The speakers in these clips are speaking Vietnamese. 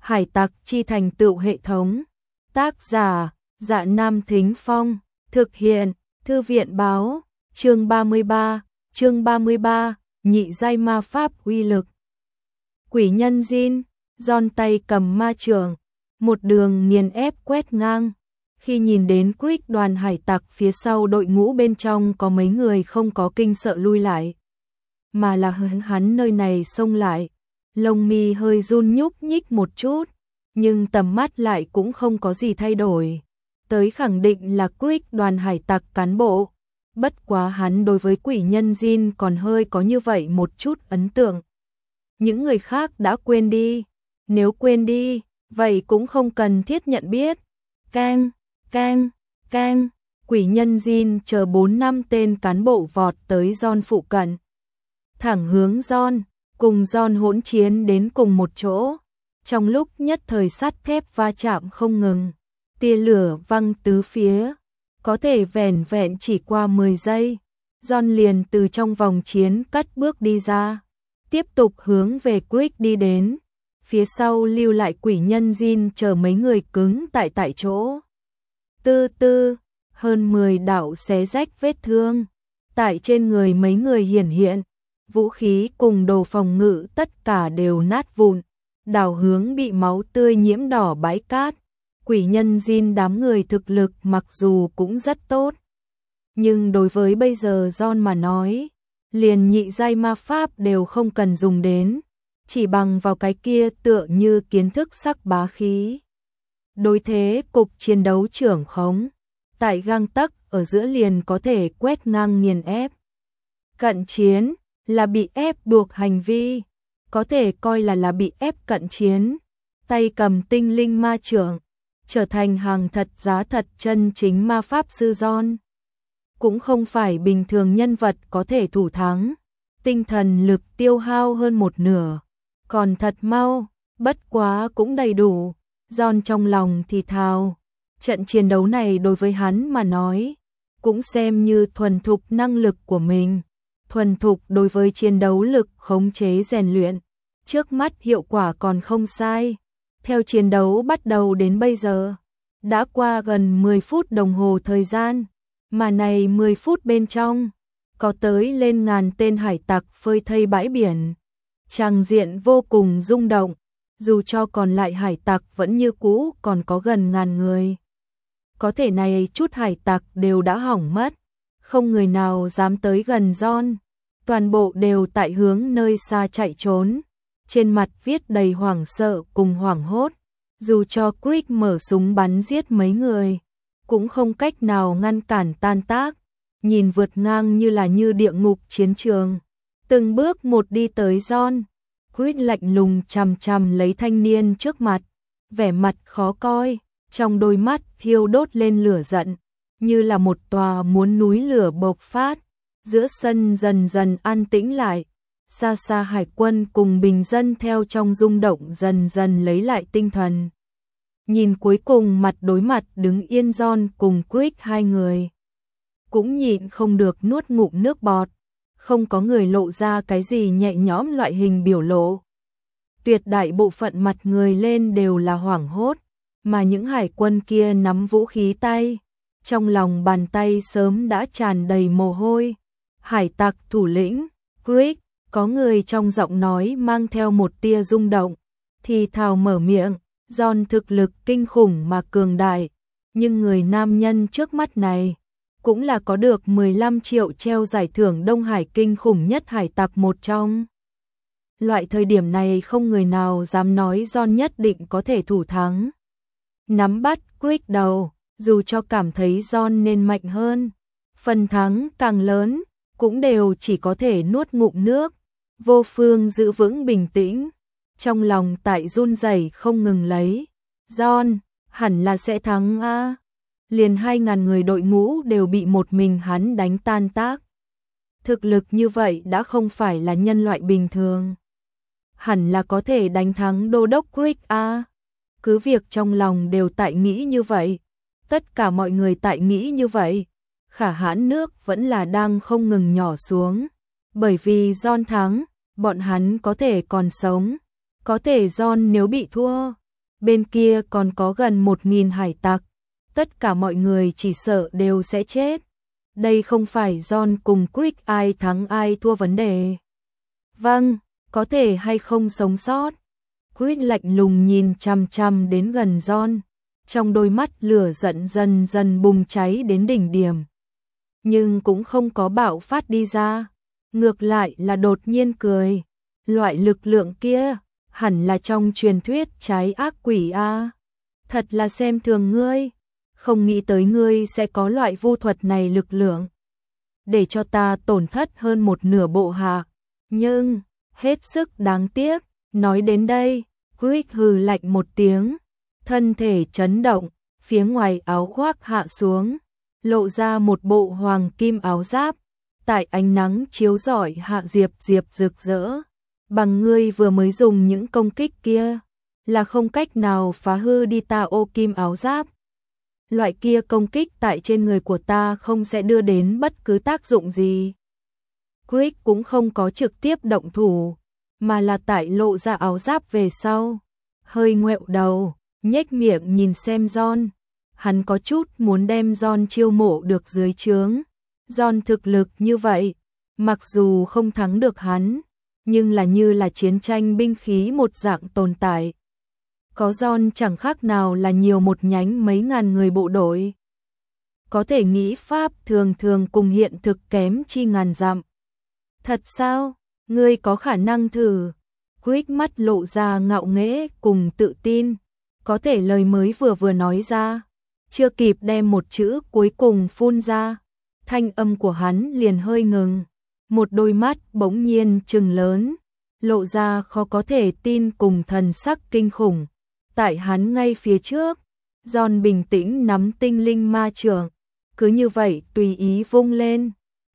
Hải tặc chi thành tựu hệ thống. Tác giả: Dạ Nam Thính Phong. Thực hiện: Thư viện báo. Chương 33, nhị giai ma pháp uy lực. Quỷ nhân Jin, John tay cầm ma chưởng, một đường nghiền ép quét ngang. Khi nhìn đến Creek đoàn hải tặc phía sau đội ngũ bên trong có mấy người không có kinh sợ lui lại, mà là hướng hắn nơi này xông lại. Lông mi hơi run nhúc nhích một chút, nhưng tầm mắt lại cũng không có gì thay đổi. Tới khẳng định là Creek đoàn hải tặc cán bộ. Bất quá hắn đối với quỷ nhân Jin còn hơi có như vậy một chút ấn tượng. Những người khác đã quên đi. Nếu quên đi, vậy cũng không cần thiết nhận biết. Cang, cang, cang. Quỷ nhân Jin chờ 4-5 tên cán bộ vọt tới John phụ cận. Thẳng hướng John, cùng John hỗn chiến đến cùng một chỗ. Trong lúc nhất thời sắt thép va chạm không ngừng, tia lửa văng tứ phía. Có thể vẻn vẹn chỉ qua 10 giây, John liền từ trong vòng chiến cất bước đi ra, tiếp tục hướng về Creek đi đến. Phía sau lưu lại quỷ nhân Jin chờ mấy người cứng tại chỗ. Tư tư, hơn 10 đạo xé rách vết thương tại trên người mấy người hiển hiện, vũ khí cùng đồ phòng ngự tất cả đều nát vụn, đảo hướng bị máu tươi nhiễm đỏ bãi cát. Quỷ nhân Jin đám người thực lực mặc dù cũng rất tốt, nhưng đối với bây giờ John mà nói, liền nhị giai ma pháp đều không cần dùng đến, chỉ bằng vào cái kia tựa như kiến thức sắc bá khí. Đối thế cục chiến đấu trưởng khống, tại gang tấc ở giữa liền có thể quét ngang nghiền ép. Cận chiến là bị ép buộc hành vi, có thể coi là bị ép cận chiến. Tay cầm tinh linh ma chưởng, trở thành hàng thật giá thật chân chính ma pháp sư John. Cũng không phải bình thường nhân vật có thể thủ thắng. Tinh thần lực tiêu hao hơn một nửa, còn thật mau, bất quá cũng đầy đủ. John trong lòng thì thào, trận chiến đấu này đối với hắn mà nói, cũng xem như thuần thục năng lực của mình. Thuần thục đối với chiến đấu lực khống chế rèn luyện, trước mắt hiệu quả còn không sai. Theo chiến đấu bắt đầu đến bây giờ, đã qua gần 10 phút đồng hồ thời gian, mà này 10 phút bên trong, có tới lên ngàn tên hải tặc phơi thây bãi biển. Tràng diện vô cùng rung động, dù cho còn lại hải tặc vẫn như cũ còn có gần ngàn người. Có thể này chút hải tặc đều đã hỏng mất, không người nào dám tới gần John, toàn bộ đều tại hướng nơi xa chạy trốn. Trên mặt viết đầy hoảng sợ cùng hoảng hốt, dù cho Creek mở súng bắn giết mấy người, cũng không cách nào ngăn cản tan tác. Nhìn vượt ngang như địa ngục chiến trường, từng bước một đi tới John. Creek lạnh lùng chằm chằm lấy thanh niên trước mặt, vẻ mặt khó coi, trong đôi mắt thiêu đốt lên lửa giận, như là một tòa muốn núi lửa bộc phát. Giữa sân dần dần an tĩnh lại. Xa xa hải quân cùng bình dân theo trong rung động dần dần lấy lại tinh thần. Nhìn cuối cùng mặt đối mặt đứng yên John cùng Creek hai người, cũng nhịn không được nuốt ngụm nước bọt. Không có người lộ ra cái gì nhẹ nhõm loại hình biểu lộ. Tuyệt đại bộ phận mặt người lên đều là hoảng hốt, mà những hải quân kia nắm vũ khí tay, trong lòng bàn tay sớm đã tràn đầy mồ hôi. Hải tặc thủ lĩnh, Creek. Có người trong giọng nói mang theo một tia rung động, thì thào mở miệng. John thực lực kinh khủng mà cường đại, nhưng người nam nhân trước mắt này cũng là có được 15 triệu treo giải thưởng Đông Hải kinh khủng nhất hải tặc một trong. Loại thời điểm này không người nào dám nói John nhất định có thể thủ thắng. Nắm bắt Creek đầu, dù cho cảm thấy John nên mạnh hơn, phần thắng càng lớn, cũng đều chỉ có thể nuốt ngụm nước. Vô phương giữ vững bình tĩnh, trong lòng tại run rẩy không ngừng lấy. John, hẳn là sẽ thắng a. Liền 2.000 người đội ngũ đều bị một mình hắn đánh tan tác. Thực lực như vậy đã không phải là nhân loại bình thường. Hẳn là có thể đánh thắng đô đốc Creek a. Cứ việc trong lòng đều tại nghĩ như vậy, tất cả mọi người tại nghĩ như vậy, khả hãn nước vẫn là đang không ngừng nhỏ xuống. Bởi vì John thắng, bọn hắn có thể còn sống. Có thể John nếu bị thua, bên kia còn có gần 1000 hải tặc, tất cả mọi người chỉ sợ đều sẽ chết. Đây không phải John cùng Crick ai thắng ai thua vấn đề. Vâng, có thể hay không sống sót. Crick lạnh lùng nhìn chằm chằm đến gần John, trong đôi mắt lửa giận dần dần bùng cháy đến đỉnh điểm. Nhưng cũng không có bạo phát đi ra, ngược lại là đột nhiên cười. Loại lực lượng kia, hẳn là trong truyền thuyết trái ác quỷ a. Thật là xem thường ngươi, không nghĩ tới ngươi sẽ có loại vu thuật này lực lượng. Để cho ta tổn thất hơn một nửa bộ hạ, nhưng hết sức đáng tiếc. Nói đến đây, Crick hừ lạnh một tiếng, thân thể chấn động, phía ngoài áo khoác hạ xuống, lộ ra một bộ hoàng kim áo giáp, tại ánh nắng chiếu rọi hạ diệp rực rỡ. Bằng ngươi vừa mới dùng những công kích kia, là không cách nào phá hư đi ta ô kim áo giáp. Loại kia công kích tại trên người của ta không sẽ đưa đến bất cứ tác dụng gì. Crick cũng không có trực tiếp động thủ, mà là tại lộ ra áo giáp về sau, hơi ngoẹo đầu, nhếch miệng nhìn xem John. Hắn có chút muốn đem John chiêu mộ được dưới trướng. John thực lực như vậy, mặc dù không thắng được hắn, nhưng là như là chiến tranh binh khí một dạng tồn tại. Có John chẳng khác nào là nhiều một nhánh mấy ngàn người bộ đội. Có thể nghĩ pháp thường thường cùng hiện thực kém chi ngàn dặm. Thật sao? Ngươi có khả năng thử. Crick mắt lộ ra ngạo nghễ cùng tự tin. Có thể lời mới vừa nói ra, chưa kịp đem một chữ cuối cùng phun ra, thanh âm của hắn liền hơi ngừng. Một đôi mắt bỗng nhiên trừng lớn, lộ ra khó có thể tin cùng thần sắc kinh khủng. Tại hắn ngay phía trước, John bình tĩnh nắm tinh linh ma chưởng, cứ như vậy tùy ý vung lên,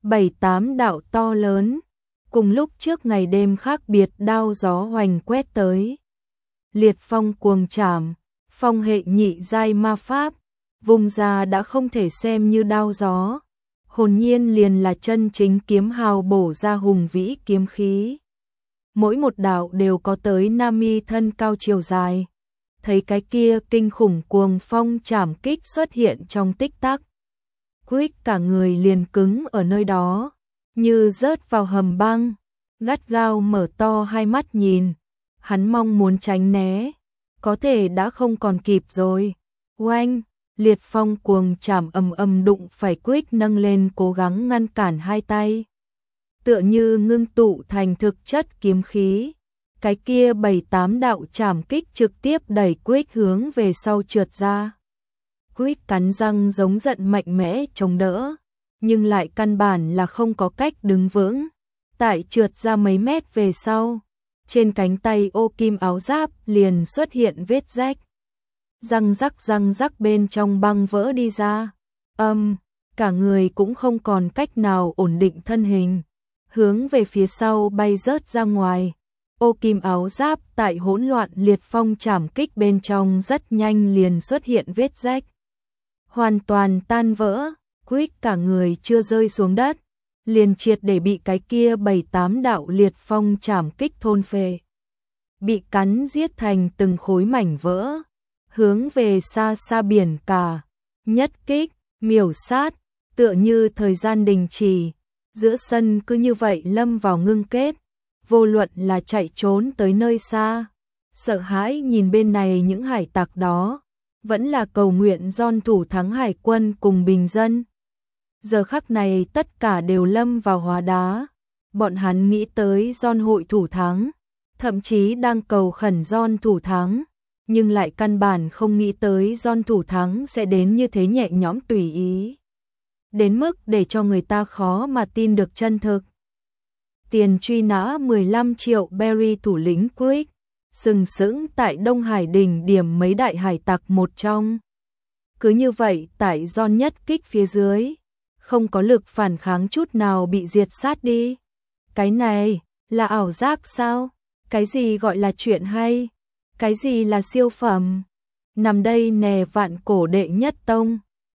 7-8 đạo to lớn, cùng lúc trước ngày đêm khác biệt đao gió hoành quét tới. Liệt phong cuồng trảm, phong hệ nhị giai ma pháp, vùng ra đã không thể xem như đao gió, hồn nhiên liền là chân chính kiếm hào bổ ra hùng vĩ kiếm khí. Mỗi một đạo đều có tới 5 thân cao chiều dài. Thấy cái kia kinh khủng cuồng phong trảm kích xuất hiện trong tích tắc, Crick cả người liền cứng ở nơi đó, như rớt vào hầm băng, gắt gao mở to hai mắt nhìn. Hắn mong muốn tránh né, có thể đã không còn kịp rồi. Oanh, liệt phong cuồng trảm ầm đụng phải Crick nâng lên cố gắng ngăn cản hai tay. Tựa như ngưng tụ thành thực chất kiếm khí. Cái kia 7-8 đạo trảm kích trực tiếp đẩy Crick hướng về sau trượt ra. Crick cắn răng giống giận mạnh mẽ chống đỡ, nhưng lại căn bản là không có cách đứng vững. Tại trượt ra mấy mét về sau, trên cánh tay ô kim áo giáp liền xuất hiện vết rách. Răng rắc bên trong băng vỡ đi ra. Cả người cũng không còn cách nào ổn định thân hình, hướng về phía sau bay rớt ra ngoài. Ô kim áo giáp tại hỗn loạn liệt phong trảm kích bên trong rất nhanh liền xuất hiện vết rách, hoàn toàn tan vỡ. Crick cả người chưa rơi xuống đất, liền triệt để bị cái kia 7-8 đạo liệt phong trảm kích thôn phệ, bị cắn giết thành từng khối mảnh vỡ, hướng về xa xa biển cả, nhất kích, miểu sát, tựa như thời gian đình chỉ, giữa sân cứ như vậy lâm vào ngưng kết. Vô luận là chạy trốn tới nơi xa, sợ hãi nhìn bên này những hải tặc đó, vẫn là cầu nguyện John thủ thắng hải quân cùng bình dân. Giờ khắc này tất cả đều lâm vào hóa đá. Bọn hắn nghĩ tới John hội thủ thắng, thậm chí đang cầu khẩn John thủ thắng, nhưng lại căn bản không nghĩ tới John thủ thắng sẽ đến như thế nhẹ nhõm tùy ý, đến mức để cho người ta khó mà tin được chân thực. Tiền truy nã 15 triệu Berry thủ lĩnh Crick, sừng sững tại Đông Hải đỉnh điểm mấy đại hải tặc một trong. Cứ như vậy tại John nhất kích phía dưới, không có lực phản kháng chút nào bị diệt sát đi. Cái này là ảo giác sao? Cái gì gọi là chuyện hay? Cái gì là siêu phẩm? Nằm đây nè vạn cổ đệ nhất tông.